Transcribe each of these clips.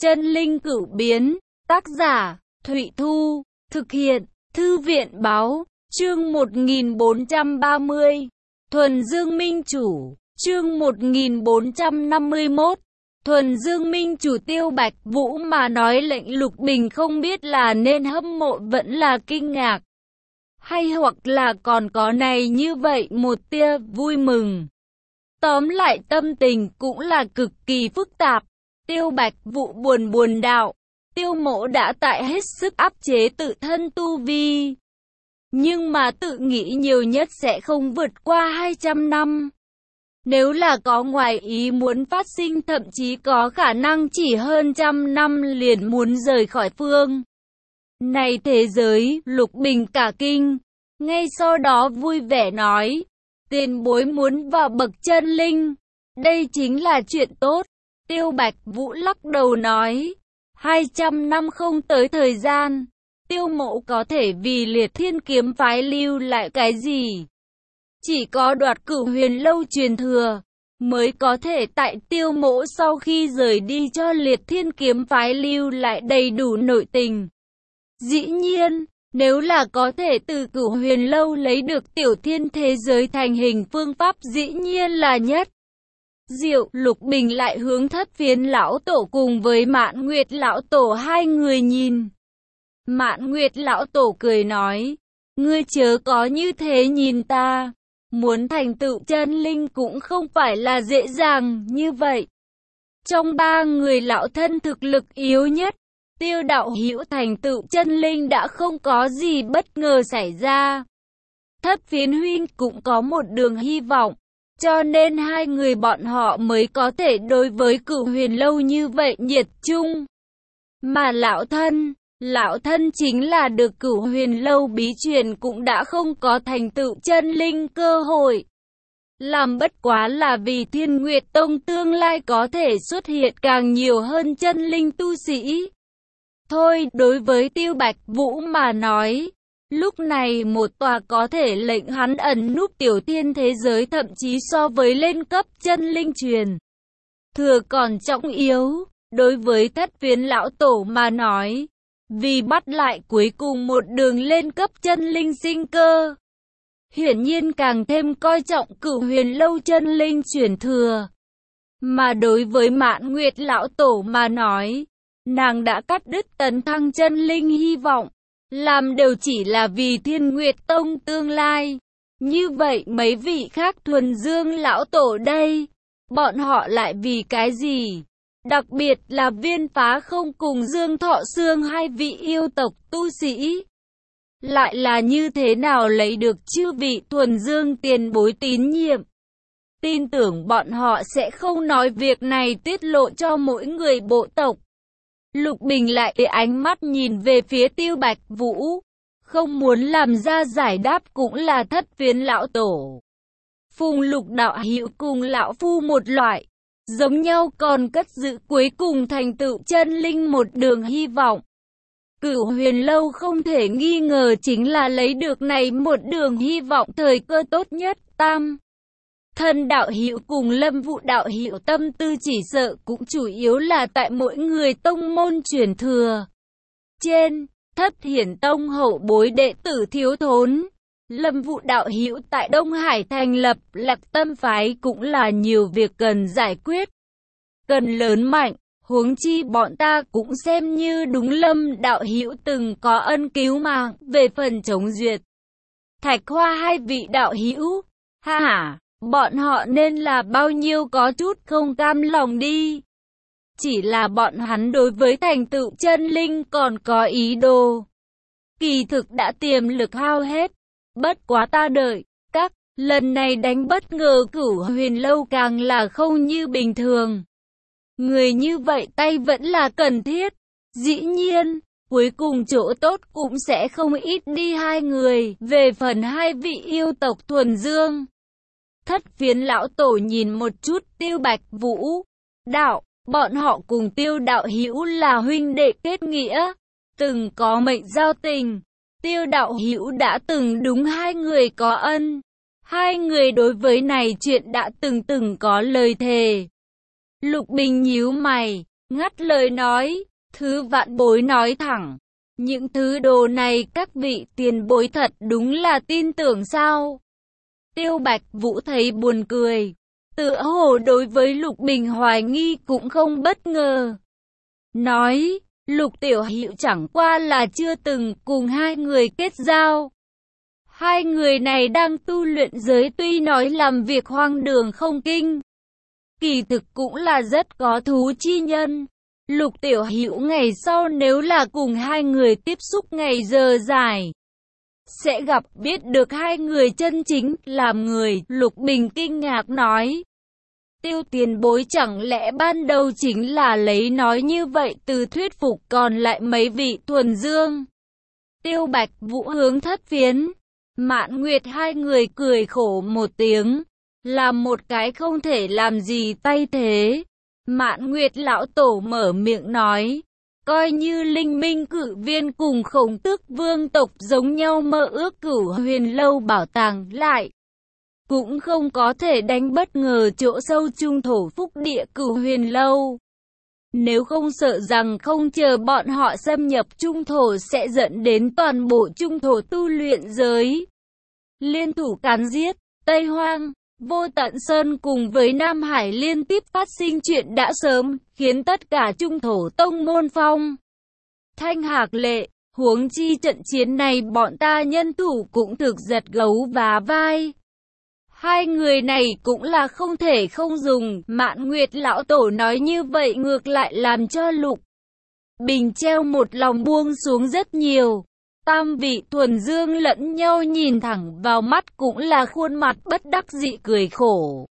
Chân linh cửu biến, tác giả, Thụy Thu, thực hiện, Thư viện báo, chương 1430, Thuần Dương Minh Chủ, chương 1451, Thuần Dương Minh Chủ. Tiêu Bạch Vũ mà nói lệnh Lục Bình không biết là nên hâm mộ vẫn là kinh ngạc, hay hoặc là còn có này như vậy một tia vui mừng. Tóm lại tâm tình cũng là cực kỳ phức tạp. Tiêu Bạch Vũ buồn đạo, Tiêu Mỗ đã tại hết sức áp chế tự thân tu vi, nhưng mà tự nghĩ nhiều nhất sẽ không vượt qua 200 năm. Nếu là có ngoài ý muốn phát sinh, thậm chí có khả năng chỉ hơn 100 năm liền muốn rời khỏi phương này thế giới. Lục Bình cả kinh, ngay sau đó vui vẻ nói, tiền bối muốn vào bậc chân linh, đây chính là chuyện tốt. Tiêu Bạch Vũ lắc đầu nói, 200 năm không tới thời gian, Tiêu Mỗ có thể vì Liệt Thiên kiếm phái lưu lại cái gì? Chỉ có đoạt Cửu Huyền lâu truyền thừa, mới có thể tại Tiêu Mỗ sau khi rời đi cho Liệt Thiên kiếm phái lưu lại đầy đủ nội tình. Dĩ nhiên, nếu là có thể từ Cửu Huyền lâu lấy được tiểu thiên thế giới thành hình phương pháp, dĩ nhiên là nhất diệu. Lục Bình lại hướng Thất Phiến lão tổ cùng với Mạn Nguyệt lão tổ hai người nhìn. Mạn Nguyệt lão tổ cười nói, ngươi chớ có như thế nhìn ta, muốn thành tựu chân linh cũng không phải là dễ dàng như vậy. Trong ba người lão thân thực lực yếu nhất, Tiêu đạo hữu thành tựu chân linh đã không có gì bất ngờ xảy ra. Thất Phiến huynh cũng có một đường hy vọng, cho nên hai người bọn họ mới có thể đối với Cửu Huyền lâu như vậy nhiệt chung. Mà lão thân chính là được Cửu Huyền lâu bí truyền cũng đã không có thành tựu chân linh cơ hội. Làm bất quá là vì Thiên Nguyệt Tông tương lai có thể xuất hiện càng nhiều hơn chân linh tu sĩ. Thôi, đối với Tiêu Bạch Vũ mà nói, lúc này một tòa có thể lệnh hắn ẩn núp tiểu thiên thế giới, thậm chí so với lên cấp chân linh truyền thừa còn trọng yếu. Đối với Thất Phiến lão tổ mà nói, vì bắt lại cuối cùng một đường lên cấp chân linh sinh cơ, hiển nhiên càng thêm coi trọng Cửu Huyền lâu chân linh truyền thừa. Mà đối với Mạn Nguyệt lão tổ mà nói, nàng đã cắt đứt tấn thăng chân linh hy vọng, làm đều chỉ là vì Thiên Nguyệt Tông tương lai. Như vậy mấy vị khác Thuần Dương lão tổ đây, bọn họ lại vì cái gì? Đặc biệt là Viên Phá Không cùng Dương Thọ Sương, hai vị yêu tộc tu sĩ, lại là như thế nào lấy được chư vị Thuần Dương tiền bối tín nhiệm? Tin tưởng bọn họ sẽ không nói việc này tiết lộ cho mỗi người bộ tộc. Lục Bình lại ánh mắt nhìn về phía Tiêu Bạch Vũ, không muốn làm ra giải đáp cũng là Thất Phiến lão tổ. Phùng Lục đạo hữu cùng lão phu một loại, giống nhau còn cất giữ cuối cùng thành tựu chân linh một đường hy vọng. Cửu Huyền lâu không thể nghi ngờ chính là lấy được này một đường hy vọng thời cơ tốt nhất. Tam Thân đạo hữu cùng Lâm Vũ đạo hữu tâm tư chỉ sợ cũng chủ yếu là tại mỗi người tông môn truyền thừa trên. Thất Hiển tông hậu bối đệ tử thiếu thốn, Lâm Vũ đạo hữu tại Đông Hải thành lập Lạc Tâm phái cũng là nhiều việc cần giải quyết, cần lớn mạnh. Huống chi bọn ta cũng xem như đúng Lâm đạo hữu từng có ân cứu mạng. Về phần chống duyệt Thạch Hoa hai vị đạo hữu, ha ha, bọn họ nên là bao nhiêu có chút không cam lòng đi. Chỉ là bọn hắn đối với thành tựu chân linh còn có ý đồ, kỳ thực đã tiềm lực hao hết. Bất quá ta đợi các lần này đánh bất ngờ Cửu Huyền lâu càng là không như bình thường. Người như vậy tay vẫn là cần thiết. Dĩ nhiên, cuối cùng chỗ tốt cũng sẽ không ít đi hai người. Về phần hai vị yêu tộc Thuần Dương, Thất Phiến lão tổ nhìn một chút Tiêu Bạch Vũ, đạo, bọn họ cùng Tiêu đạo hữu là huynh đệ kết nghĩa, từng có mệnh giao tình. Tiêu đạo hữu đã từng đúng hai người có ân, hai người đối với này chuyện đã từng có lời thề. Lục Bình nhíu mày, ngắt lời nói, thứ vạn bối nói thẳng. Những thứ đồ này các vị tiền bối thật đúng là tin tưởng sao? Tiêu Bạch Vũ thấy buồn cười. Tựa hồ đối với Lục Bình hoài nghi cũng không bất ngờ. Nói, Lục Tiểu Hữu chẳng qua là chưa từng cùng hai người kết giao. Hai người này đang tu luyện giới tuy nói làm việc hoang đường không kinh. Kỳ thực cũng là rất có thú chi nhân. Lục Tiểu Hữu ngày sau nếu là cùng hai người tiếp xúc ngày giờ dài, sẽ gặp biết được hai người chân chính làm người. Lục Bình kinh ngạc nói. Tiêu tiền bối chẳng lẽ ban đầu chính là lấy nói như vậy từ thuyết phục còn lại mấy vị thuần dương. Tiêu Bạch Vũ hướng Thất Phiến, Mạn Nguyệt hai người cười khổ một tiếng, là một cái không thể làm gì tay thế. Mạn Nguyệt lão tổ mở miệng nói, coi như Linh Minh Cử Viên cùng Khổng Tước vương tộc giống nhau mơ ước Cửu Huyền Lâu bảo tàng lại, cũng không có thể đánh bất ngờ chỗ sâu trung thổ phúc địa Cửu Huyền Lâu. Nếu không sợ rằng không chờ bọn họ xâm nhập trung thổ sẽ dẫn đến toàn bộ trung thổ tu luyện giới liên thủ càn giết Tây Hoang, Vô Tận Sơn cùng với Nam Hải liên tiếp phát sinh chuyện đã sớm khiến tất cả trung thổ tông môn phong thanh hạc lệ. Huống chi trận chiến này bọn ta nhân thủ cũng thực giật gấu và vai. Hai người này cũng là không thể không dùng. Mạn Nguyệt lão tổ nói như vậy ngược lại làm cho Lục Bình treo một lòng buông xuống rất nhiều. Tam vị thuần dương lẫn nhau nhìn thẳng vào mắt cũng là khuôn mặt bất đắc dĩ cười khổ.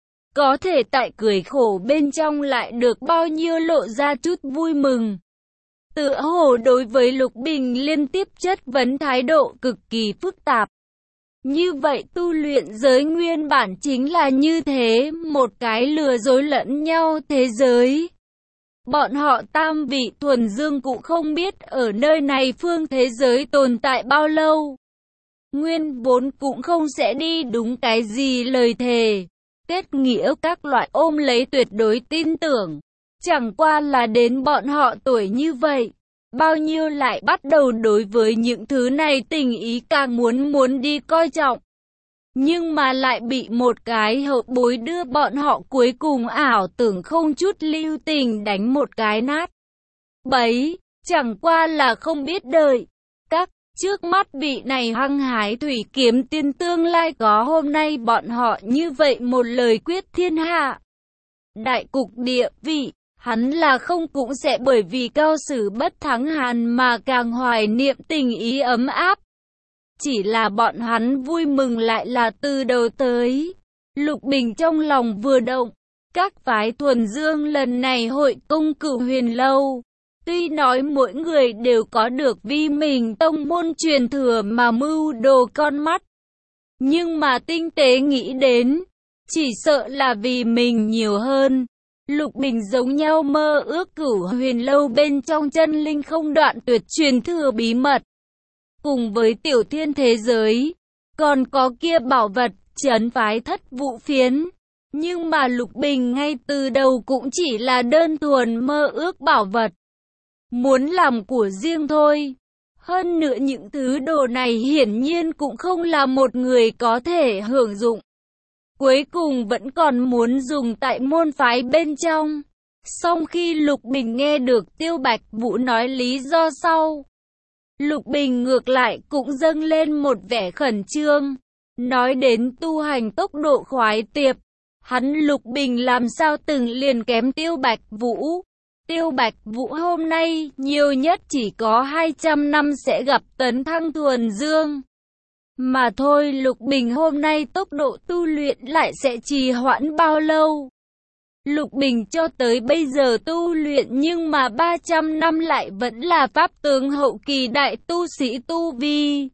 Có thể tại cười khổ bên trong lại được bao nhiêu lộ ra chút vui mừng. Tựa hồ đối với Lục Bình liên tiếp chất vấn thái độ cực kỳ phức tạp. Như vậy tu luyện giới nguyên bản chính là như thế, một cái lừa dối lẫn nhau thế giới. Bọn họ tam vị thuần dương cũng không biết ở nơi này phương thế giới tồn tại bao lâu. Nguyên vốn cũng không sẽ đi đúng cái gì lời thề, kết nghĩa các loại ôm lấy tuyệt đối tin tưởng. Chẳng qua là đến bọn họ tuổi như vậy, bao nhiêu lại bắt đầu đối với những thứ này tình ý càng muốn đi coi trọng. Nhưng mà lại bị một cái hậu bối đưa bọn họ cuối cùng ảo tưởng không chút lưu tình đánh một cái nát bấy, chẳng qua là không biết đợi. Các trước mắt vị này hăng hái thủy kiếm tiên tương lai có hôm nay bọn họ như vậy một lời quyết thiên hạ. Đại cục địa vị, hắn là không cũng sẽ bởi vì cao sử bất thắng hàn mà càng hoài niệm tình ý ấm áp. Chỉ là bọn hắn vui mừng lại là từ đầu tới. Lục Bình trong lòng vừa động. Các phái thuần dương lần này hội công Cửu Huyền Lâu. Tuy nói mỗi người đều có được vi mình tông môn truyền thừa mà mưu đồ con mắt. Nhưng mà tinh tế nghĩ đến, chỉ sợ là vì mình nhiều hơn. Lục Bình giống nhau mơ ước Cửu Huyền Lâu bên trong chân linh không đoạn tuyệt truyền thừa bí mật. Cùng với tiểu thiên thế giới, còn có kia bảo vật, trấn phái Thất Vũ Phiến. Nhưng mà Lục Bình ngay từ đầu cũng chỉ là đơn thuần mơ ước bảo vật. Muốn làm của riêng thôi. Hơn nữa những thứ đồ này hiển nhiên cũng không là một người có thể hưởng dụng. Cuối cùng vẫn còn muốn dùng tại môn phái bên trong. Song khi Lục Bình nghe được Tiêu Bạch Vũ nói lý do sau, Lục Bình ngược lại cũng dâng lên một vẻ khẩn trương. Nói đến tu hành tốc độ khoái tiệp, hắn Lục Bình làm sao từng liền kém Tiêu Bạch Vũ. Tiêu Bạch Vũ hôm nay nhiều nhất chỉ có 200 năm sẽ gặp tấn thăng thuần dương. Mà thôi, Lục Bình hôm nay tốc độ tu luyện lại sẽ trì hoãn bao lâu? Lục Bình cho tới bây giờ tu luyện nhưng mà 300 năm lại vẫn là pháp tướng hậu kỳ đại tu sĩ tu vi.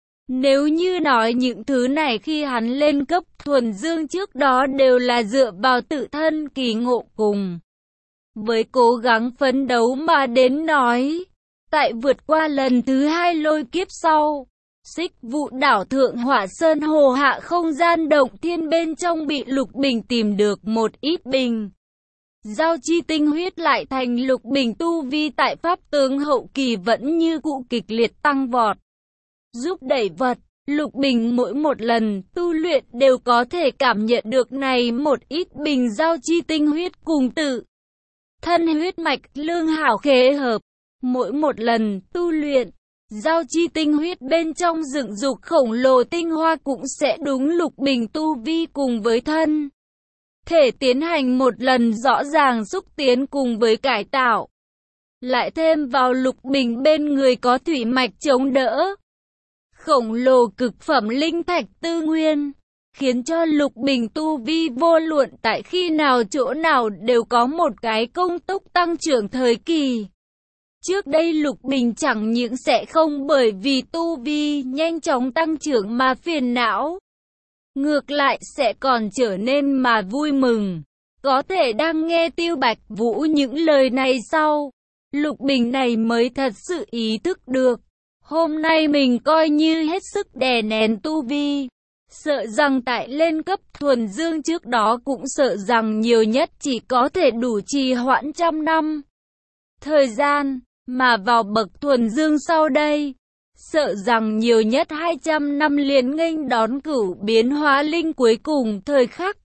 Nếu như nói những thứ này khi hắn lên cấp thuần dương trước đó đều là dựa vào tự thân kỳ ngộ cùng với cố gắng phấn đấu mà đến nói, tại vượt qua lần thứ 2 lôi kiếp sau, Xích Vụ đảo thượng Hỏa Sơn Hồ hạ không gian động thiên bên trong bị Lục Bình tìm được một ít bình giao chi tinh huyết lại thành Lục Bình tu vi tại pháp tướng hậu kỳ vẫn như cũ kịch liệt tăng vọt. Giúp đẩy vật, Lục Bình mỗi một lần tu luyện đều có thể cảm nhận được này một ít bình giao chi tinh huyết cùng tự thân huyết mạch lương hảo khế hợp. Mỗi một lần tu luyện, giao chi tinh huyết bên trong dựng dục khổng lồ tinh hoa cũng sẽ đúng Lục Bình tu vi cùng với thân thể tiến hành một lần rõ ràng xúc tiến cùng với cải tạo. Lại thêm vào Lục Bình bên người có thủy mạch chống đỡ, khổng lồ cực phẩm linh thạch tư nguyên, khiến cho Lục Bình tu vi vô luận tại khi nào chỗ nào đều có một cái công tốc tăng trưởng thời kỳ. Trước đây Lục Bình chẳng những sẽ không bởi vì tu vi nhanh chóng tăng trưởng mà phiền não, ngược lại sẽ còn trở nên mà vui mừng. Có thể đang nghe Tiêu Bạch Vũ những lời này sau, Lục Bình này mới thật sự ý thức được. Hôm nay mình coi như hết sức đè nén tu vi, sợ rằng tại lên cấp thuần dương trước đó cũng sợ rằng nhiều nhất chỉ có thể đủ trì hoãn trăm năm thời gian, mà vào bậc thuần dương sau đây, sợ rằng nhiều nhất 200 năm liền nghênh đón cửu biến hóa linh cuối cùng thời khắc.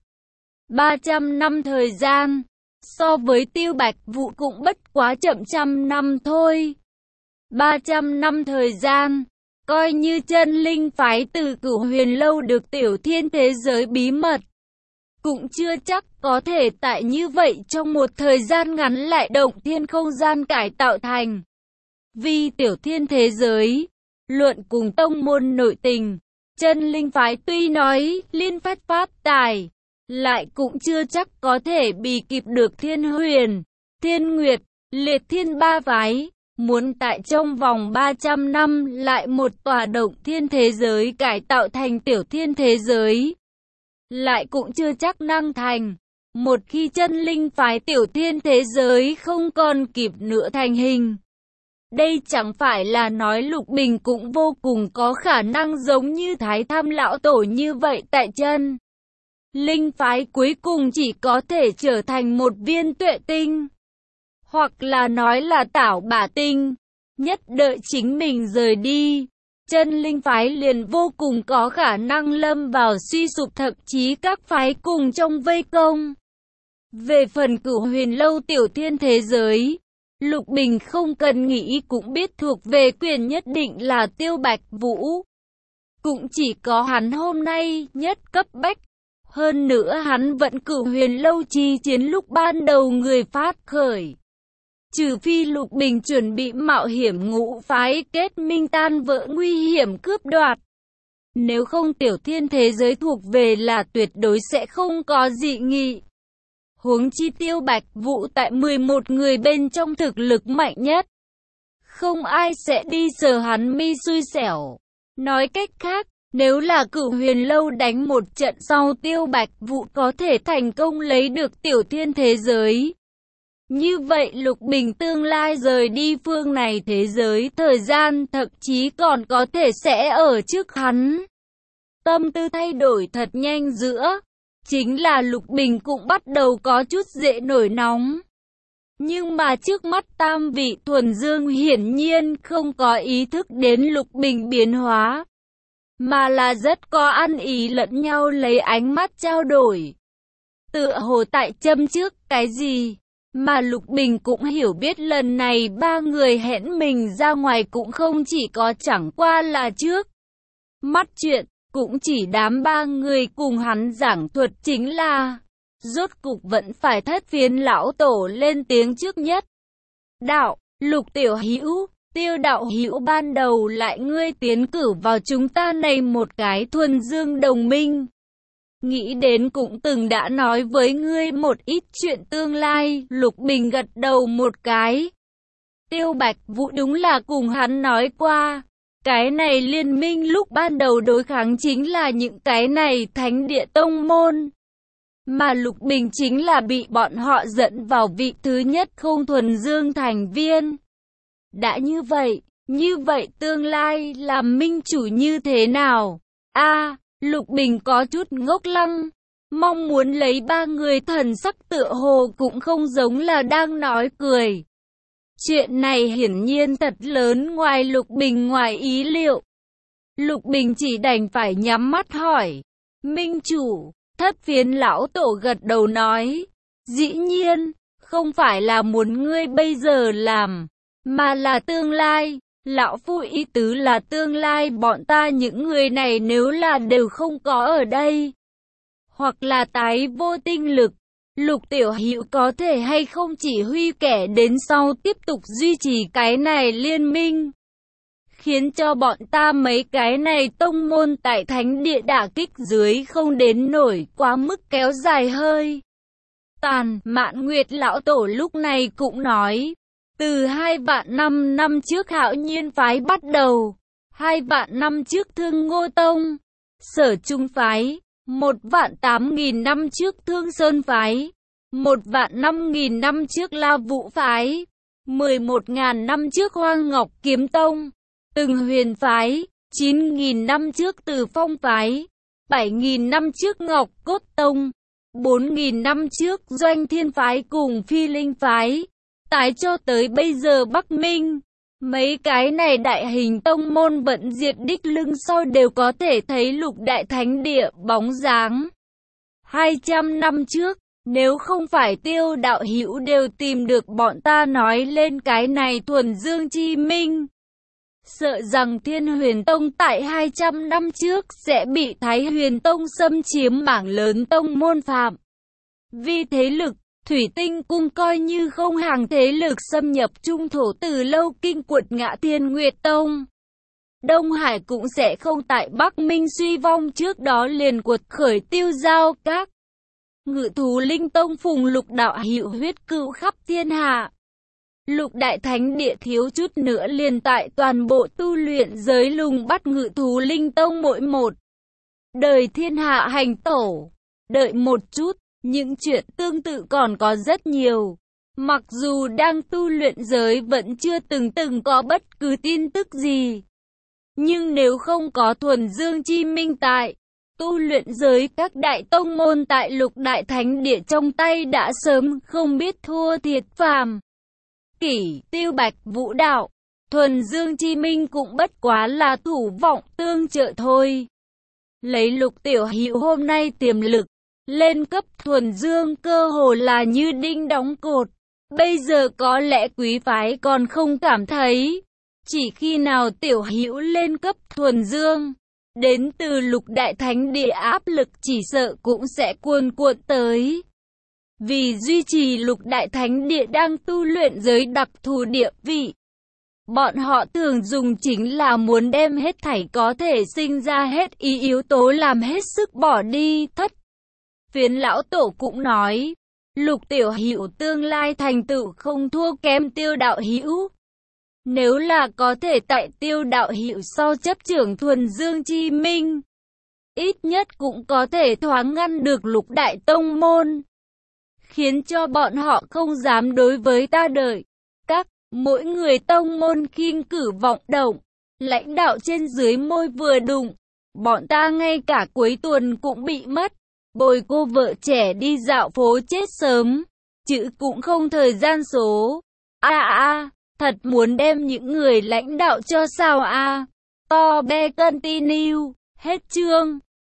300 năm thời gian, so với Tiêu Bạch Vũ cũng bất quá chậm trăm năm thôi. 300 năm thời gian, coi như chân linh phái từ Cửu Huyền Lâu được tiểu thiên thế giới bí mật, cũng chưa chắc có thể tại như vậy trong một thời gian ngắn lại động thiên không gian cải tạo thành. Vì tiểu thiên thế giới, luận cùng tông môn nội tình, chân linh phái tuy nói liên phát pháp tài, lại cũng chưa chắc có thể bì kịp được Thiên Huyền, Thiên Nguyệt, Liệt Thiên ba phái. Muốn tại trong vòng 300 năm lại một tòa động thiên thế giới cải tạo thành tiểu thiên thế giới, lại cũng chưa chắc năng thành. Một khi chân linh phái tiểu thiên thế giới không còn kịp nữa thành hình, đây chẳng phải là nói Lục Bình cũng vô cùng có khả năng giống như Thái Tham lão tổ như vậy tại chân linh phái cuối cùng chỉ có thể trở thành một viên tuệ tinh, hoặc là nói là tảo bả tinh. Nhất đợi chính mình rời đi, chân linh phái liền vô cùng có khả năng lâm vào suy sụp, thậm chí các phái cùng trong vây công. Về phần Cửu Huyền Lâu tiểu thiên thế giới, Lục Bình không cần nghĩ cũng biết thuộc về quyền nhất định là Tiêu Bạch Vũ. Cũng chỉ có hắn hôm nay nhất cấp bách. Hơn nữa hắn vẫn Cửu Huyền Lâu chi chiến lúc ban đầu người phát khởi. Trừ phi Lục Bình chuẩn bị mạo hiểm ngũ phái kết minh tan vỡ nguy hiểm cướp đoạt. Nếu không tiểu thiên thế giới thuộc về là tuyệt đối sẽ không có dị nghị. Huống chi Tiêu Bạch Vũ tại 11 người bên trong thực lực mạnh nhất. Không ai sẽ đi sờ hắn mi xui xẻo. Nói cách khác, nếu là Cửu Huyền Lâu đánh một trận sau Tiêu Bạch Vũ có thể thành công lấy được tiểu thiên thế giới. Như vậy Lục Bình tương lai rời đi phương này thế giới thời gian thậm chí còn có thể sẽ ở trước hắn. Tâm tư thay đổi thật nhanh giữa. Chính là Lục Bình cũng bắt đầu có chút dễ nổi nóng. Nhưng mà trước mắt tam vị thuần dương hiển nhiên không có ý thức đến Lục Bình biến hóa, mà là rất có ăn ý lẫn nhau lấy ánh mắt trao đổi. Tựa hồ tại châm trước cái gì, mà Lục Bình cũng hiểu biết lần này ba người hẹn mình ra ngoài cũng không chỉ có chẳng qua là trước mắt chuyện, cũng chỉ đám ba người cùng hắn giảng thuật chính là, rốt cục vẫn phải Thất Phiến lão tổ lên tiếng trước nhất. Đạo, Lục tiểu hữu, Tiêu đạo hữu ban đầu lại ngươi tiến cử vào chúng ta này một cái thuần dương đồng minh. Nghĩ đến cũng từng đã nói với ngươi một ít chuyện tương lai, Lục Bình gật đầu một cái. Tiêu Bạch Vũ đúng là cùng hắn nói qua. Cái này liên minh lúc ban đầu đối kháng chính là những cái này thánh địa tông môn. Mà Lục Bình chính là bị bọn họ dẫn vào vị thứ nhất không thuần dương thành viên. Đã như vậy tương lai làm minh chủ như thế nào? Lục Bình có chút ngốc lăng. mong muốn lấy ba người, thần sắc tựa hồ cũng không giống là đang nói cười. Chuyện này hiển nhiên thật lớn ngoài Lục Bình ngoài ý liệu. Lục Bình chỉ đành phải nhắm mắt hỏi. Minh chủ, Thất Phiến lão tổ gật đầu nói. Dĩ nhiên, không phải là muốn ngươi bây giờ làm, mà là tương lai. Lão phu ý tứ là tương lai bọn ta những người này nếu là đều không có ở đây, hoặc là tái vô tinh lực, Lục tiểu hữu có thể hay không chỉ huy kẻ đến sau tiếp tục duy trì cái này liên minh, khiến cho bọn ta mấy cái này tông môn tại thánh địa đả kích dưới không đến nổi quá mức kéo dài hơi tàn. Mạn Nguyệt lão tổ lúc này cũng nói, từ 2.000 năm trước Hạo Nhiên phái bắt đầu, 2.000 năm trước Thương Ngô Tông, Sở Trung phái, 1.800 năm trước Thương Sơn phái, 1.500 năm trước La Vũ phái, 11.000 năm trước Hoang Ngọc Kiếm Tông, Từng Huyền phái, 9.000 năm trước Từ Phong phái, 7.000 năm trước Ngọc Cốt Tông, 4.000 năm trước Doanh Thiên phái cùng Phi Linh phái, tái cho tới bây giờ Bắc Minh. Mấy cái này đại hình tông môn vẫn diệt đích lưng sau đều có thể thấy Lục Đại Thánh Địa bóng dáng. 200 năm trước, nếu không phải Tiêu đạo hữu đều tìm được bọn ta nói lên cái này thuần dương chi minh, sợ rằng Thiên Huyền Tông tại 200 năm trước sẽ bị Thái Huyền Tông xâm chiếm mảng lớn tông môn phạm. Vì thế lực, Thủy Tinh Cung coi như không hàng thế lực xâm nhập trung thổ từ lâu kinh quật ngã Thiên Nguyệt Tông. Đông Hải cũng sẽ không tại Bắc Minh suy vong trước đó liền cuột khởi Tiêu Giao Các. Ngự thú Linh Tông phùng Lục đạo hữu huyết cưu khắp thiên hạ. Lục Đại Thánh Địa thiếu chút nữa liền tại toàn bộ tu luyện giới lùng bắt Ngự thú Linh Tông mỗi một đời thiên hạ hành tổ. Đợi một chút, những chuyện tương tự còn có rất nhiều. Mặc dù đang tu luyện giới vẫn chưa từng có bất cứ tin tức gì, nhưng nếu không có thuần dương chi minh tại, tu luyện giới các đại tông môn tại Lục Đại Thánh Địa trong tay đã sớm không biết thua thiệt phàm. Kỷ, Tiêu Bạch, Vũ Đạo, thuần dương chi minh cũng bất quá là thủ vọng tương trợ thôi. Lấy Lục tiểu hữu hôm nay tiềm lực, lên cấp thuần dương cơ hồ là như đinh đóng cột. Bây giờ có lẽ quý phái còn không cảm thấy. Chỉ khi nào tiểu hữu lên cấp thuần dương, đến từ Lục Đại Thánh Địa áp lực chỉ sợ cũng sẽ cuồn cuộn tới. Vì duy trì Lục Đại Thánh Địa đang tu luyện giới đặc thù địa vị, bọn họ thường dùng chính là muốn đem hết thảy có thể sinh ra hết ý yếu tố làm hết sức bỏ đi. Thất Phiến lão tổ cũng nói, Lục tiểu hữu tương lai thành tựu không thua kém Tiêu đạo hữu. Nếu là có thể tại Tiêu đạo hữu sau chấp trưởng thuần dương chi minh, ít nhất cũng có thể thoáng ngăn được Lục Đại tông môn, khiến cho bọn họ không dám đối với ta đợi. Mỗi người tông môn khinh cử vọng động, lãnh đạo trên dưới môi vừa đụng, bọn ta ngay cả cuối tuần cũng bị mất. Bồi cô vợ trẻ đi dạo phố chết sớm, chữ cũng không thời gian số. Thật muốn đem những người lãnh đạo cho sao To be continue, hết chương.